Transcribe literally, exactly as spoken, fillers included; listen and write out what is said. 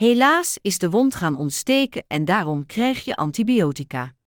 Helaas is de wond gaan ontsteken en daarom krijg je antibiotica.